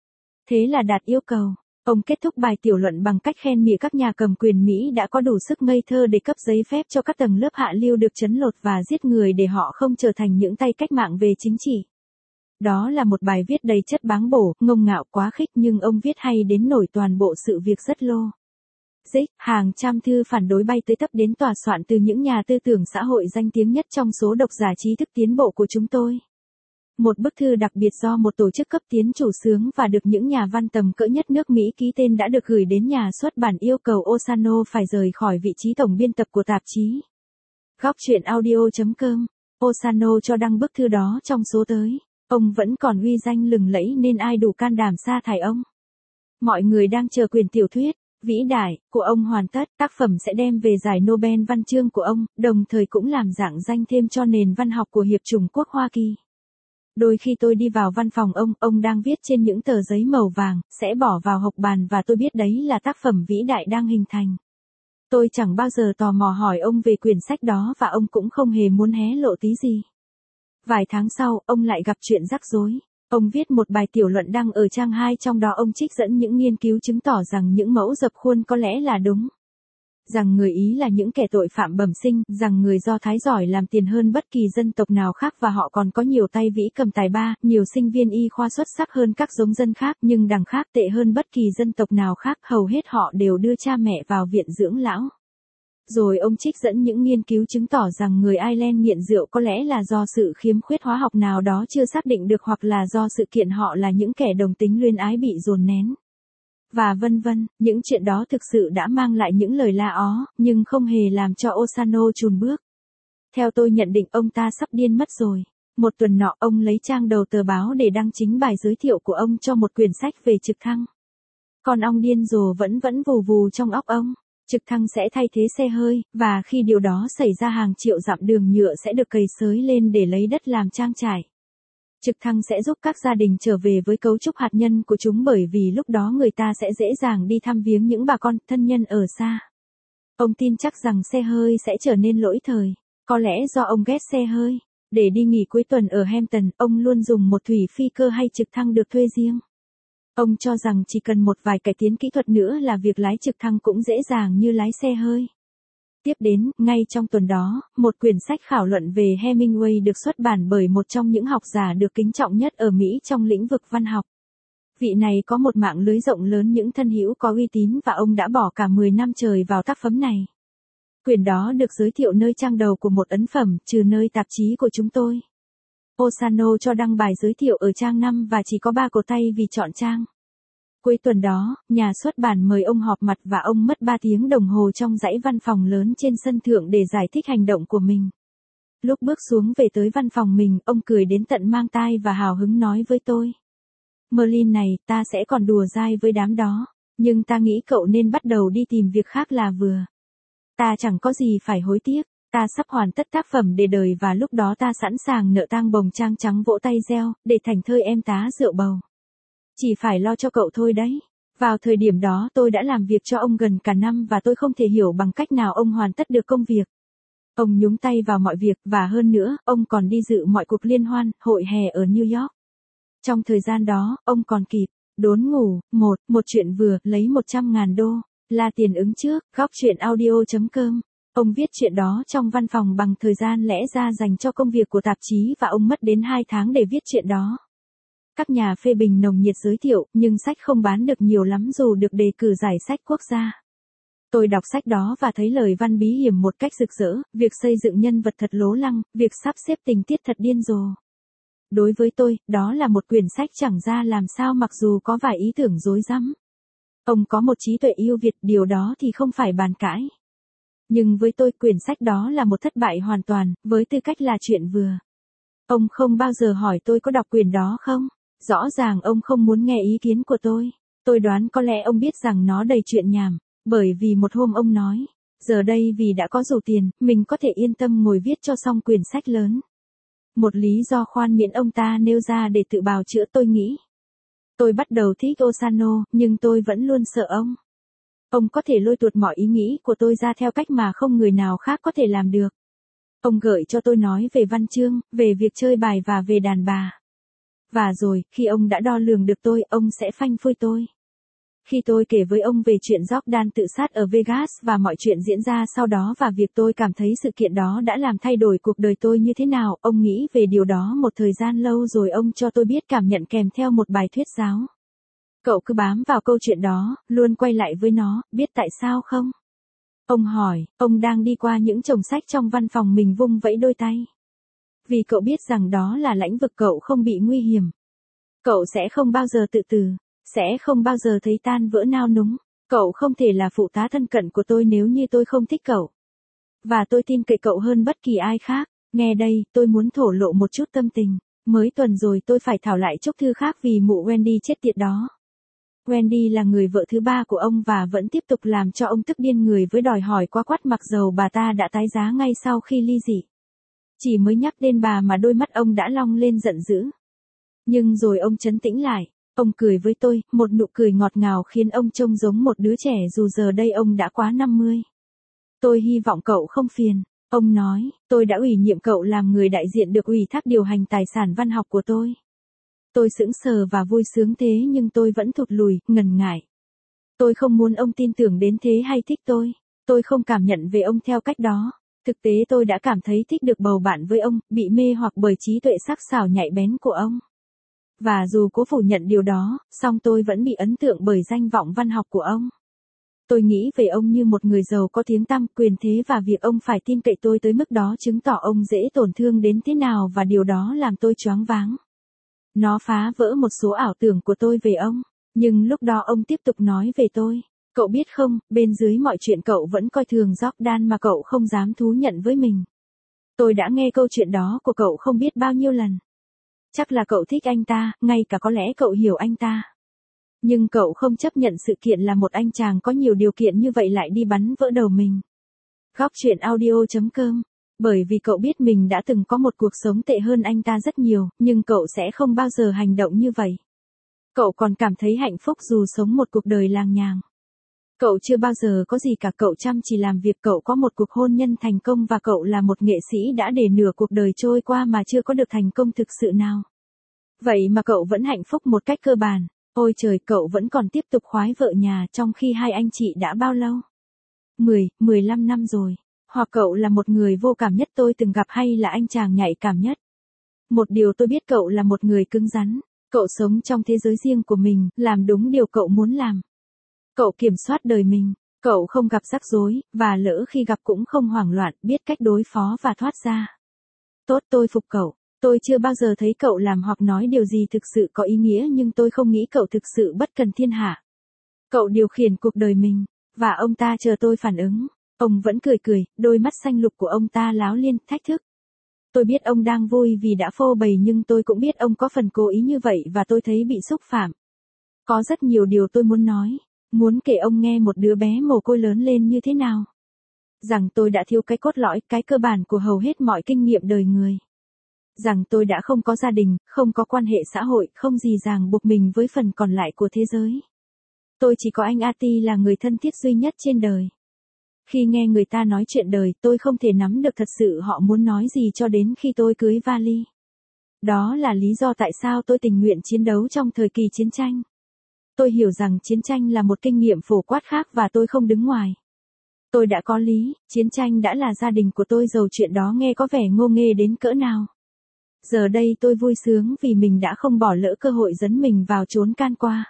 Thế là đạt yêu cầu. Ông kết thúc bài tiểu luận bằng cách khen mỉa các nhà cầm quyền Mỹ đã có đủ sức ngây thơ để cấp giấy phép cho các tầng lớp hạ lưu được trấn lột và giết người để họ không trở thành những tay cách mạng về chính trị. Đó là một bài viết đầy chất báng bổ, ngông ngạo quá khích nhưng ông viết hay đến nổi toàn bộ sự việc rất lô. Dích, hàng trăm thư phản đối bay tới tấp đến tòa soạn từ những nhà tư tưởng xã hội danh tiếng nhất trong số độc giả trí thức tiến bộ của chúng tôi. Một bức thư đặc biệt do một tổ chức cấp tiến chủ xướng và được những nhà văn tầm cỡ nhất nước Mỹ ký tên đã được gửi đến nhà xuất bản yêu cầu Ossano phải rời khỏi vị trí tổng biên tập của tạp chí. Góc truyện audio chấm com. Ossano cho đăng bức thư đó trong số tới. Ông vẫn còn uy danh lừng lẫy nên ai đủ can đảm sa thải ông. Mọi người đang chờ quyền tiểu thuyết vĩ đại của ông hoàn tất, tác phẩm sẽ đem về giải Nobel văn chương của ông, đồng thời cũng làm rạng danh thêm cho nền văn học của Hiệp chủng quốc Hoa Kỳ. Đôi khi tôi đi vào văn phòng ông, ông đang viết trên những tờ giấy màu vàng, sẽ bỏ vào hộc bàn và tôi biết đấy là tác phẩm vĩ đại đang hình thành. Tôi chẳng bao giờ tò mò hỏi ông về quyển sách đó và ông cũng không hề muốn hé lộ tí gì. Vài tháng sau, ông lại gặp chuyện rắc rối. Ông viết một bài tiểu luận đăng ở trang hai trong đó ông trích dẫn những nghiên cứu chứng tỏ rằng những mẫu dập khuôn có lẽ là đúng. Rằng người Ý là những kẻ tội phạm bẩm sinh, rằng người Do Thái giỏi làm tiền hơn bất kỳ dân tộc nào khác và họ còn có nhiều tay vĩ cầm tài ba, nhiều sinh viên y khoa xuất sắc hơn các giống dân khác, nhưng đằng khác tệ hơn bất kỳ dân tộc nào khác, hầu hết họ đều đưa cha mẹ vào viện dưỡng lão. Rồi ông trích dẫn những nghiên cứu chứng tỏ rằng người Ireland nghiện rượu có lẽ là do sự khiếm khuyết hóa học nào đó chưa xác định được hoặc là do sự kiện họ là những kẻ đồng tính luyến ái bị dồn nén. Và vân vân, những chuyện đó thực sự đã mang lại những lời la ó, nhưng không hề làm cho Ossano chùn bước. Theo tôi nhận định ông ta sắp điên mất rồi. Một tuần nọ ông lấy trang đầu tờ báo để đăng chính bài giới thiệu của ông cho một quyển sách về trực thăng. Còn ong điên rồ vẫn vẫn vù vù trong óc ông. Trực thăng sẽ thay thế xe hơi, và khi điều đó xảy ra hàng triệu dặm đường nhựa sẽ được cày xới lên để lấy đất làm trang trại. Trực thăng sẽ giúp các gia đình trở về với cấu trúc hạt nhân của chúng bởi vì lúc đó người ta sẽ dễ dàng đi thăm viếng những bà con, thân nhân ở xa. Ông tin chắc rằng xe hơi sẽ trở nên lỗi thời. Có lẽ do ông ghét xe hơi. Để đi nghỉ cuối tuần ở Hampton, ông luôn dùng một thủy phi cơ hay trực thăng được thuê riêng. Ông cho rằng chỉ cần một vài cải tiến kỹ thuật nữa là việc lái trực thăng cũng dễ dàng như lái xe hơi. Tiếp đến, ngay trong tuần đó, một quyển sách khảo luận về Hemingway được xuất bản bởi một trong những học giả được kính trọng nhất ở Mỹ trong lĩnh vực văn học. Vị này có một mạng lưới rộng lớn những thân hữu có uy tín và ông đã bỏ cả mười năm trời vào tác phẩm này. Quyển đó được giới thiệu nơi trang đầu của một ấn phẩm, trừ nơi tạp chí của chúng tôi. Ossano cho đăng bài giới thiệu ở trang năm và chỉ có ba cột tay vì chọn trang. Cuối tuần đó, nhà xuất bản mời ông họp mặt và ông mất ba tiếng đồng hồ trong dãy văn phòng lớn trên sân thượng để giải thích hành động của mình. Lúc bước xuống về tới văn phòng mình, ông cười đến tận mang tai và hào hứng nói với tôi. Merlin này, ta sẽ còn đùa dai với đám đó, nhưng ta nghĩ cậu nên bắt đầu đi tìm việc khác là vừa. Ta chẳng có gì phải hối tiếc, ta sắp hoàn tất tác phẩm để đời và lúc đó ta sẵn sàng nợ tang bồng trang trắng vỗ tay reo, để thành thơi em tá rượu bầu. Chỉ phải lo cho cậu thôi đấy. Vào thời điểm đó tôi đã làm việc cho ông gần cả năm và tôi không thể hiểu bằng cách nào ông hoàn tất được công việc. Ông nhúng tay vào mọi việc và hơn nữa, ông còn đi dự mọi cuộc liên hoan, hội hè ở New York. Trong thời gian đó, ông còn kịp đốn ngủ, một, một chuyện vừa, lấy một trăm ngàn đô, là tiền ứng trước, góc truyện audio chấm com. Ông viết chuyện đó trong văn phòng bằng thời gian lẽ ra dành cho công việc của tạp chí và ông mất đến hai tháng để viết chuyện đó. Các nhà phê bình nồng nhiệt giới thiệu, nhưng sách không bán được nhiều lắm dù được đề cử giải sách quốc gia. Tôi đọc sách đó và thấy lời văn bí hiểm một cách rực rỡ, việc xây dựng nhân vật thật lố lăng, việc sắp xếp tình tiết thật điên rồ. Đối với tôi, đó là một quyển sách chẳng ra làm sao mặc dù có vài ý tưởng rối rắm. Ông có một trí tuệ yêu Việt, điều đó thì không phải bàn cãi. Nhưng với tôi, quyển sách đó là một thất bại hoàn toàn, với tư cách là chuyện vừa. Ông không bao giờ hỏi tôi có đọc quyển đó không? Rõ ràng ông không muốn nghe ý kiến của tôi. Tôi đoán có lẽ ông biết rằng nó đầy chuyện nhảm, bởi vì một hôm ông nói, giờ đây vì đã có đủ tiền, mình có thể yên tâm ngồi viết cho xong quyển sách lớn. Một lý do khoan miễn ông ta nêu ra để tự bào chữa tôi nghĩ. Tôi bắt đầu thích Ossano, nhưng tôi vẫn luôn sợ ông. Ông có thể lôi tuột mọi ý nghĩ của tôi ra theo cách mà không người nào khác có thể làm được. Ông gợi cho tôi nói về văn chương, về việc chơi bài và về đàn bà. Và rồi, khi ông đã đo lường được tôi, ông sẽ phanh phui tôi. Khi tôi kể với ông về chuyện Jordan tự sát ở Vegas và mọi chuyện diễn ra sau đó và việc tôi cảm thấy sự kiện đó đã làm thay đổi cuộc đời tôi như thế nào, ông nghĩ về điều đó một thời gian lâu rồi ông cho tôi biết cảm nhận kèm theo một bài thuyết giáo. Cậu cứ bám vào câu chuyện đó, luôn quay lại với nó, biết tại sao không? Ông hỏi, ông đang đi qua những chồng sách trong văn phòng mình vung vẫy đôi tay. Vì cậu biết rằng đó là lĩnh vực cậu không bị nguy hiểm. Cậu sẽ không bao giờ tự tử, sẽ không bao giờ thấy tan vỡ nao núng. Cậu không thể là phụ tá thân cận của tôi nếu như tôi không thích cậu. Và tôi tin cậy cậu hơn bất kỳ ai khác. Nghe đây, tôi muốn thổ lộ một chút tâm tình. Mới tuần rồi tôi phải thảo lại chốc thư khác vì mụ Wendy chết tiệt đó. Wendy là người vợ thứ ba của ông và vẫn tiếp tục làm cho ông tức điên người với đòi hỏi quá quắt mặc dầu bà ta đã tái giá ngay sau khi ly dị. Chỉ mới nhắc đến bà mà đôi mắt ông đã long lên giận dữ. Nhưng rồi ông trấn tĩnh lại, ông cười với tôi, một nụ cười ngọt ngào khiến ông trông giống một đứa trẻ dù giờ đây ông đã quá năm mươi. Tôi hy vọng cậu không phiền. Ông nói, tôi đã ủy nhiệm cậu làm người đại diện được ủy thác điều hành tài sản văn học của tôi. Tôi sững sờ và vui sướng thế nhưng tôi vẫn thụt lùi, ngần ngại. Tôi không muốn ông tin tưởng đến thế hay thích tôi. Tôi không cảm nhận về ông theo cách đó. Thực tế tôi đã cảm thấy thích được bầu bạn với ông, bị mê hoặc bởi trí tuệ sắc sảo nhạy bén của ông. Và dù cố phủ nhận điều đó, song tôi vẫn bị ấn tượng bởi danh vọng văn học của ông. Tôi nghĩ về ông như một người giàu có tiếng tăm, quyền thế và việc ông phải tin cậy tôi tới mức đó chứng tỏ ông dễ tổn thương đến thế nào và điều đó làm tôi choáng váng. Nó phá vỡ một số ảo tưởng của tôi về ông, nhưng lúc đó ông tiếp tục nói về tôi. Cậu biết không, bên dưới mọi chuyện cậu vẫn coi thường Jordan mà cậu không dám thú nhận với mình. Tôi đã nghe câu chuyện đó của cậu không biết bao nhiêu lần. Chắc là cậu thích anh ta, ngay cả có lẽ cậu hiểu anh ta. Nhưng cậu không chấp nhận sự kiện là một anh chàng có nhiều điều kiện như vậy lại đi bắn vỡ đầu mình. Góc truyện audio chấm com. Bởi vì cậu biết mình đã từng có một cuộc sống tệ hơn anh ta rất nhiều, nhưng cậu sẽ không bao giờ hành động như vậy. Cậu còn cảm thấy hạnh phúc dù sống một cuộc đời làng nhàng. Cậu chưa bao giờ có gì cả, cậu chăm chỉ làm việc, cậu có một cuộc hôn nhân thành công và cậu là một nghệ sĩ đã để nửa cuộc đời trôi qua mà chưa có được thành công thực sự nào. Vậy mà cậu vẫn hạnh phúc một cách cơ bản. Ôi trời, cậu vẫn còn tiếp tục khoái vợ nhà trong khi hai anh chị đã bao lâu? mười, mười lăm năm rồi. Hoặc cậu là một người vô cảm nhất tôi từng gặp hay là anh chàng nhạy cảm nhất. Một điều tôi biết, cậu là một người cứng rắn. Cậu sống trong thế giới riêng của mình, làm đúng điều cậu muốn làm. Cậu kiểm soát đời mình, cậu không gặp rắc rối, và lỡ khi gặp cũng không hoảng loạn, biết cách đối phó và thoát ra. Tốt, tôi phục cậu. Tôi chưa bao giờ thấy cậu làm hoặc nói điều gì thực sự có ý nghĩa nhưng tôi không nghĩ cậu thực sự bất cần thiên hạ. Cậu điều khiển cuộc đời mình, và ông ta chờ tôi phản ứng. Ông vẫn cười cười, đôi mắt xanh lục của ông ta láo liên, thách thức. Tôi biết ông đang vui vì đã phô bày nhưng tôi cũng biết ông có phần cố ý như vậy và tôi thấy bị xúc phạm. Có rất nhiều điều tôi muốn nói, muốn kể ông nghe một đứa bé mồ côi lớn lên như thế nào. Rằng tôi đã thiếu cái cốt lõi, cái cơ bản của hầu hết mọi kinh nghiệm đời người. Rằng tôi đã không có gia đình, không có quan hệ xã hội, không gì ràng buộc mình với phần còn lại của thế giới. Tôi chỉ có anh Ati là người thân thiết duy nhất trên đời. Khi nghe người ta nói chuyện đời, tôi không thể nắm được thật sự họ muốn nói gì cho đến khi tôi cưới Vali. Đó là lý do tại sao tôi tình nguyện chiến đấu trong thời kỳ chiến tranh. Tôi hiểu rằng chiến tranh là một kinh nghiệm phổ quát khác và tôi không đứng ngoài. Tôi đã có lý, chiến tranh đã là gia đình của tôi, dầu chuyện đó nghe có vẻ ngô nghê đến cỡ nào. Giờ đây tôi vui sướng vì mình đã không bỏ lỡ cơ hội dẫn mình vào chốn can qua.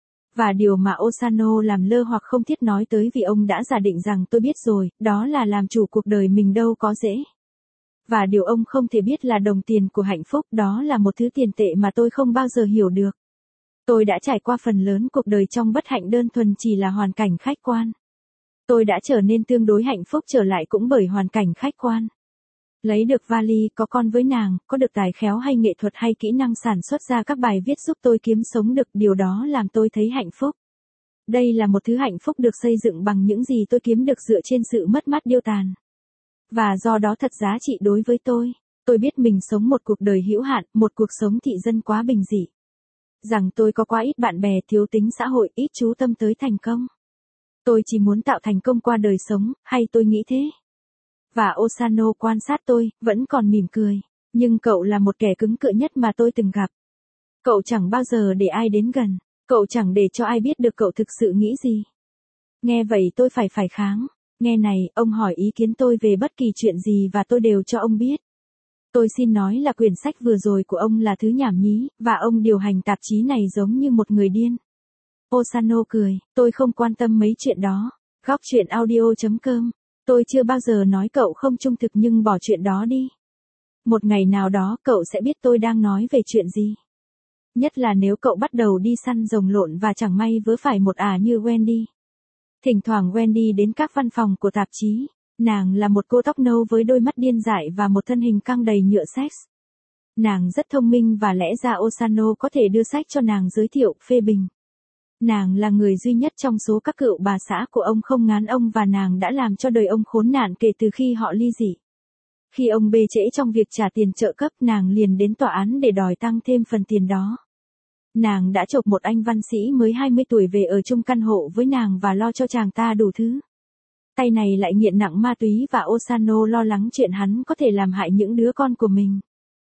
Và điều mà Osanô làm lơ hoặc không thiết nói tới vì ông đã giả định rằng tôi biết rồi, đó là làm chủ cuộc đời mình đâu có dễ. Và điều ông không thể biết là đồng tiền của hạnh phúc đó là một thứ tiền tệ mà tôi không bao giờ hiểu được. Tôi đã trải qua phần lớn cuộc đời trong bất hạnh đơn thuần chỉ là hoàn cảnh khách quan. Tôi đã trở nên tương đối hạnh phúc trở lại cũng bởi hoàn cảnh khách quan. Lấy được vali, có con với nàng, có được tài khéo hay nghệ thuật hay kỹ năng sản xuất ra các bài viết giúp tôi kiếm sống được, điều đó làm tôi thấy hạnh phúc. Đây là một thứ hạnh phúc được xây dựng bằng những gì tôi kiếm được dựa trên sự mất mát điêu tàn. Và do đó thật giá trị đối với tôi. Tôi biết mình sống một cuộc đời hữu hạn, một cuộc sống thị dân quá bình dị. Rằng tôi có quá ít bạn bè, thiếu tính xã hội, ít chú tâm tới thành công. Tôi chỉ muốn tạo thành công qua đời sống, hay tôi nghĩ thế. Và Osanô quan sát tôi, vẫn còn mỉm cười. Nhưng cậu là một kẻ cứng cựa nhất mà tôi từng gặp. Cậu chẳng bao giờ để ai đến gần. Cậu chẳng để cho ai biết được cậu thực sự nghĩ gì. Nghe vậy tôi phải phải kháng. Nghe này, ông hỏi ý kiến tôi về bất kỳ chuyện gì và tôi đều cho ông biết. Tôi xin nói là quyển sách vừa rồi của ông là thứ nhảm nhí, và ông điều hành tạp chí này giống như một người điên. Osanô cười, tôi không quan tâm mấy chuyện đó. Góc chuyện audio chấm com. Tôi chưa bao giờ nói cậu không trung thực, nhưng bỏ chuyện đó đi. Một ngày nào đó cậu sẽ biết tôi đang nói về chuyện gì. Nhất là nếu cậu bắt đầu đi săn rồng lộn và chẳng may vớ phải một ả như Wendy. Thỉnh thoảng Wendy đến các văn phòng của tạp chí. Nàng là một cô tóc nâu với đôi mắt điên dại và một thân hình căng đầy nhựa sex. Nàng rất thông minh và lẽ ra Osanô có thể đưa sách cho nàng giới thiệu, phê bình. Nàng là người duy nhất trong số các cựu bà xã của ông không ngán ông, và nàng đã làm cho đời ông khốn nạn kể từ khi họ ly dị. Khi ông bê trễ trong việc trả tiền trợ cấp, nàng liền đến tòa án để đòi tăng thêm phần tiền đó. Nàng đã chộp một anh văn sĩ mới hai mươi tuổi về ở chung căn hộ với nàng và lo cho chàng ta đủ thứ. Tay này lại nghiện nặng ma túy và Osanô lo lắng chuyện hắn có thể làm hại những đứa con của mình.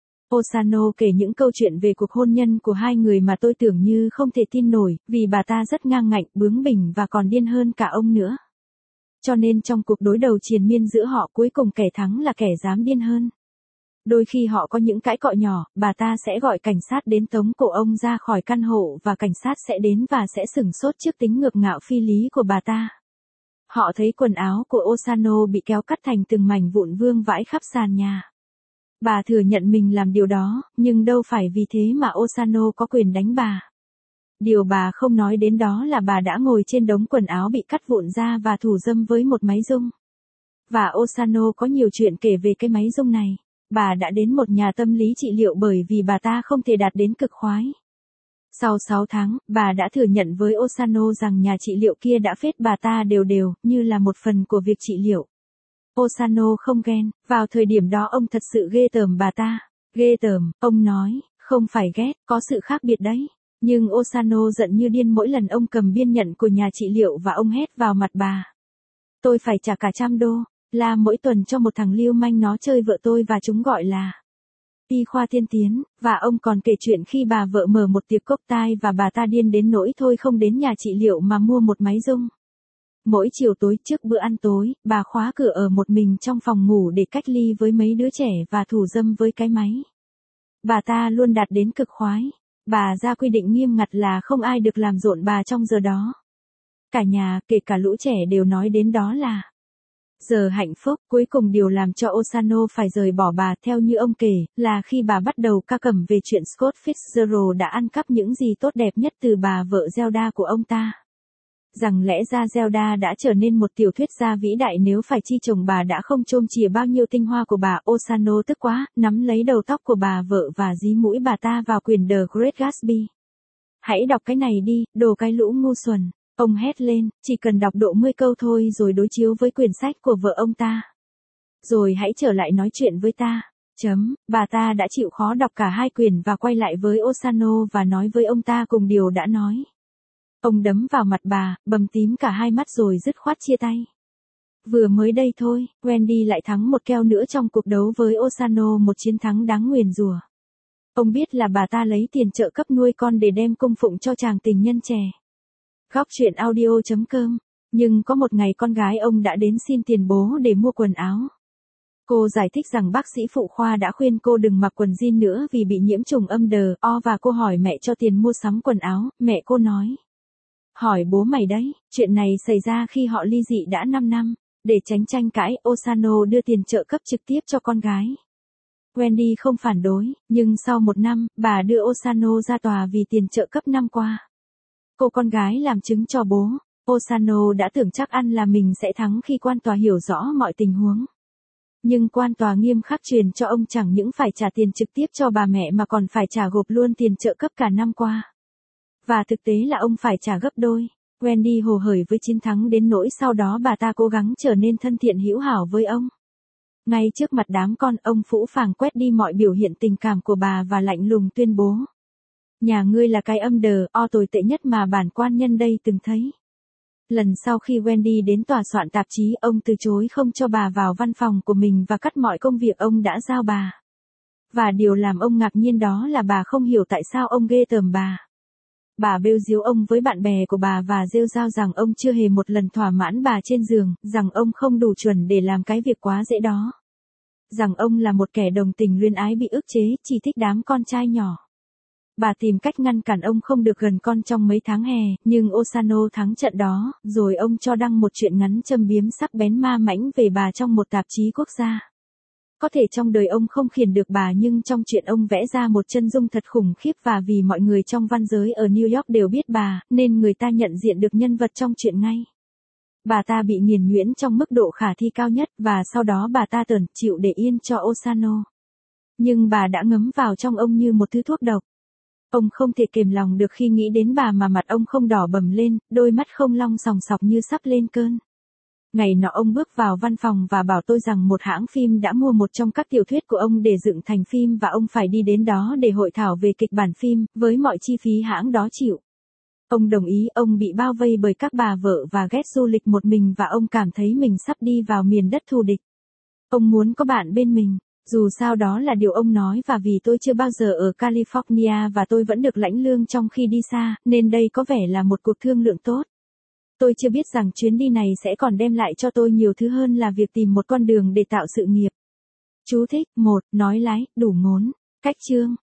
Osanô kể những câu chuyện về cuộc hôn nhân của hai người mà tôi tưởng như không thể tin nổi, vì bà ta rất ngang ngạnh, bướng bỉnh và còn điên hơn cả ông nữa. Cho nên trong cuộc đối đầu triền miên giữa họ, cuối cùng kẻ thắng là kẻ dám điên hơn. Đôi khi họ có những cãi cọ nhỏ, bà ta sẽ gọi cảnh sát đến tống cổ ông ra khỏi căn hộ, và cảnh sát sẽ đến và sẽ sửng sốt trước tính ngược ngạo phi lý của bà ta. Họ thấy quần áo của Osanô bị kéo cắt thành từng mảnh vụn vương vãi khắp sàn nhà. Bà thừa nhận mình làm điều đó, nhưng đâu phải vì thế mà Osanô có quyền đánh bà. Điều bà không nói đến đó là bà đã ngồi trên đống quần áo bị cắt vụn ra và thủ dâm với một máy rung. Và Osanô có nhiều chuyện kể về cái máy rung này. Bà đã đến một nhà tâm lý trị liệu bởi vì bà ta không thể đạt đến cực khoái. Sau sáu tháng, bà đã thừa nhận với Osanô rằng nhà trị liệu kia đã phết bà ta đều đều, như là một phần của việc trị liệu. Osanô không ghen, vào thời điểm đó ông thật sự ghê tởm bà ta. Ghê tởm, ông nói, không phải ghét, có sự khác biệt đấy. Nhưng Osanô giận như điên mỗi lần ông cầm biên nhận của nhà trị liệu và ông hét vào mặt bà. Tôi phải trả cả trăm đô, là mỗi tuần cho một thằng lưu manh nó chơi vợ tôi, và chúng gọi là y khoa tiên tiến, và ông còn kể chuyện khi bà vợ mở một tiệc cốc tai và bà ta điên đến nỗi thôi không đến nhà trị liệu mà mua một máy rung. Mỗi chiều tối trước bữa ăn tối, bà khóa cửa ở một mình trong phòng ngủ để cách ly với mấy đứa trẻ và thủ dâm với cái máy. Bà ta luôn đạt đến cực khoái. Bà ra quy định nghiêm ngặt là không ai được làm rộn bà trong giờ đó. Cả nhà, kể cả lũ trẻ, đều nói đến đó là giờ hạnh phúc. Cuối cùng điều làm cho Osanô phải rời bỏ bà, theo như ông kể, là khi bà bắt đầu ca cẩm về chuyện Scott Fitzgerald đã ăn cắp những gì tốt đẹp nhất từ bà vợ Zelda của ông ta. Rằng lẽ ra Zelda đã trở nên một tiểu thuyết gia vĩ đại nếu phải chi chồng bà đã không chôm chìa bao nhiêu tinh hoa của bà. Osanô tức quá, nắm lấy đầu tóc của bà vợ và dí mũi bà ta vào quyển The Great Gatsby. Hãy đọc cái này đi, đồ cái lũ ngu xuẩn. Ông hét lên, chỉ cần đọc độ mười câu thôi rồi đối chiếu với quyển sách của vợ ông ta. Rồi hãy trở lại nói chuyện với ta. Chấm, bà ta đã chịu khó đọc cả hai quyển và quay lại với Osanô và nói với ông ta cùng điều đã nói. Ông đấm vào mặt bà, bầm tím cả hai mắt rồi dứt khoát chia tay. Vừa mới đây thôi, Wendy lại thắng một keo nữa trong cuộc đấu với Osanô, một chiến thắng đáng nguyền rủa. Ông biết là bà ta lấy tiền trợ cấp nuôi con để đem cung phụng cho chàng tình nhân trẻ. Góc chuyện audio chấm com Nhưng có một ngày con gái ông đã đến xin tiền bố để mua quần áo. Cô giải thích rằng bác sĩ phụ khoa đã khuyên cô đừng mặc quần jean nữa vì bị nhiễm trùng âm đờ o và cô hỏi mẹ cho tiền mua sắm quần áo, mẹ cô nói. Hỏi bố mày đấy, chuyện này xảy ra khi họ ly dị đã năm năm, để tránh tranh cãi, Osanno đưa tiền trợ cấp trực tiếp cho con gái. Wendy không phản đối, nhưng sau một năm, bà đưa Osanno ra tòa vì tiền trợ cấp năm qua. Cô con gái làm chứng cho bố, Osanno đã tưởng chắc ăn là mình sẽ thắng khi quan tòa hiểu rõ mọi tình huống. Nhưng quan tòa nghiêm khắc truyền cho ông chẳng những phải trả tiền trực tiếp cho bà mẹ mà còn phải trả gộp luôn tiền trợ cấp cả năm qua. Và thực tế là ông phải trả gấp đôi. Wendy hồ hởi với chiến thắng đến nỗi sau đó bà ta cố gắng trở nên thân thiện hữu hảo với ông. Ngay trước mặt đám con, ông phũ phàng quét đi mọi biểu hiện tình cảm của bà và lạnh lùng tuyên bố. Nhà ngươi là cái âm đờ o tồi tệ nhất mà bản quan nhân đây từng thấy. Lần sau khi Wendy đến tòa soạn tạp chí, ông từ chối không cho bà vào văn phòng của mình và cắt mọi công việc ông đã giao bà. Và điều làm ông ngạc nhiên đó là bà không hiểu tại sao ông ghê tởm bà. Bà bêu diếu ông với bạn bè của bà và rêu rao rằng ông chưa hề một lần thỏa mãn bà trên giường, rằng ông không đủ chuẩn để làm cái việc quá dễ đó. Rằng ông là một kẻ đồng tình luyến ái bị ức chế, chỉ thích đám con trai nhỏ. Bà tìm cách ngăn cản ông không được gần con trong mấy tháng hè, nhưng Osanno thắng trận đó, rồi ông cho đăng một chuyện ngắn châm biếm sắc bén ma mãnh về bà trong một tạp chí quốc gia. Có thể trong đời ông không khiển được bà nhưng trong chuyện ông vẽ ra một chân dung thật khủng khiếp và vì mọi người trong văn giới ở New York đều biết bà, nên người ta nhận diện được nhân vật trong chuyện ngay. Bà ta bị nghiền nhuyễn trong mức độ khả thi cao nhất và sau đó bà ta tởn chịu để yên cho Osanno. Nhưng bà đã ngấm vào trong ông như một thứ thuốc độc. Ông không thể kềm lòng được khi nghĩ đến bà mà mặt ông không đỏ bầm lên, đôi mắt không long sòng sọc như sắp lên cơn. Ngày nọ ông bước vào văn phòng và bảo tôi rằng một hãng phim đã mua một trong các tiểu thuyết của ông để dựng thành phim và ông phải đi đến đó để hội thảo về kịch bản phim, với mọi chi phí hãng đó chịu. Ông đồng ý, ông bị bao vây bởi các bà vợ và ghét du lịch một mình và ông cảm thấy mình sắp đi vào miền đất thù địch. Ông muốn có bạn bên mình. Dù sao đó là điều ông nói và vì tôi chưa bao giờ ở California và tôi vẫn được lãnh lương trong khi đi xa, nên đây có vẻ là một cuộc thương lượng tốt. Tôi chưa biết rằng chuyến đi này sẽ còn đem lại cho tôi nhiều thứ hơn là việc tìm một con đường để tạo sự nghiệp. Chú thích, một, nói lái, đủ ngốn. Cách chương.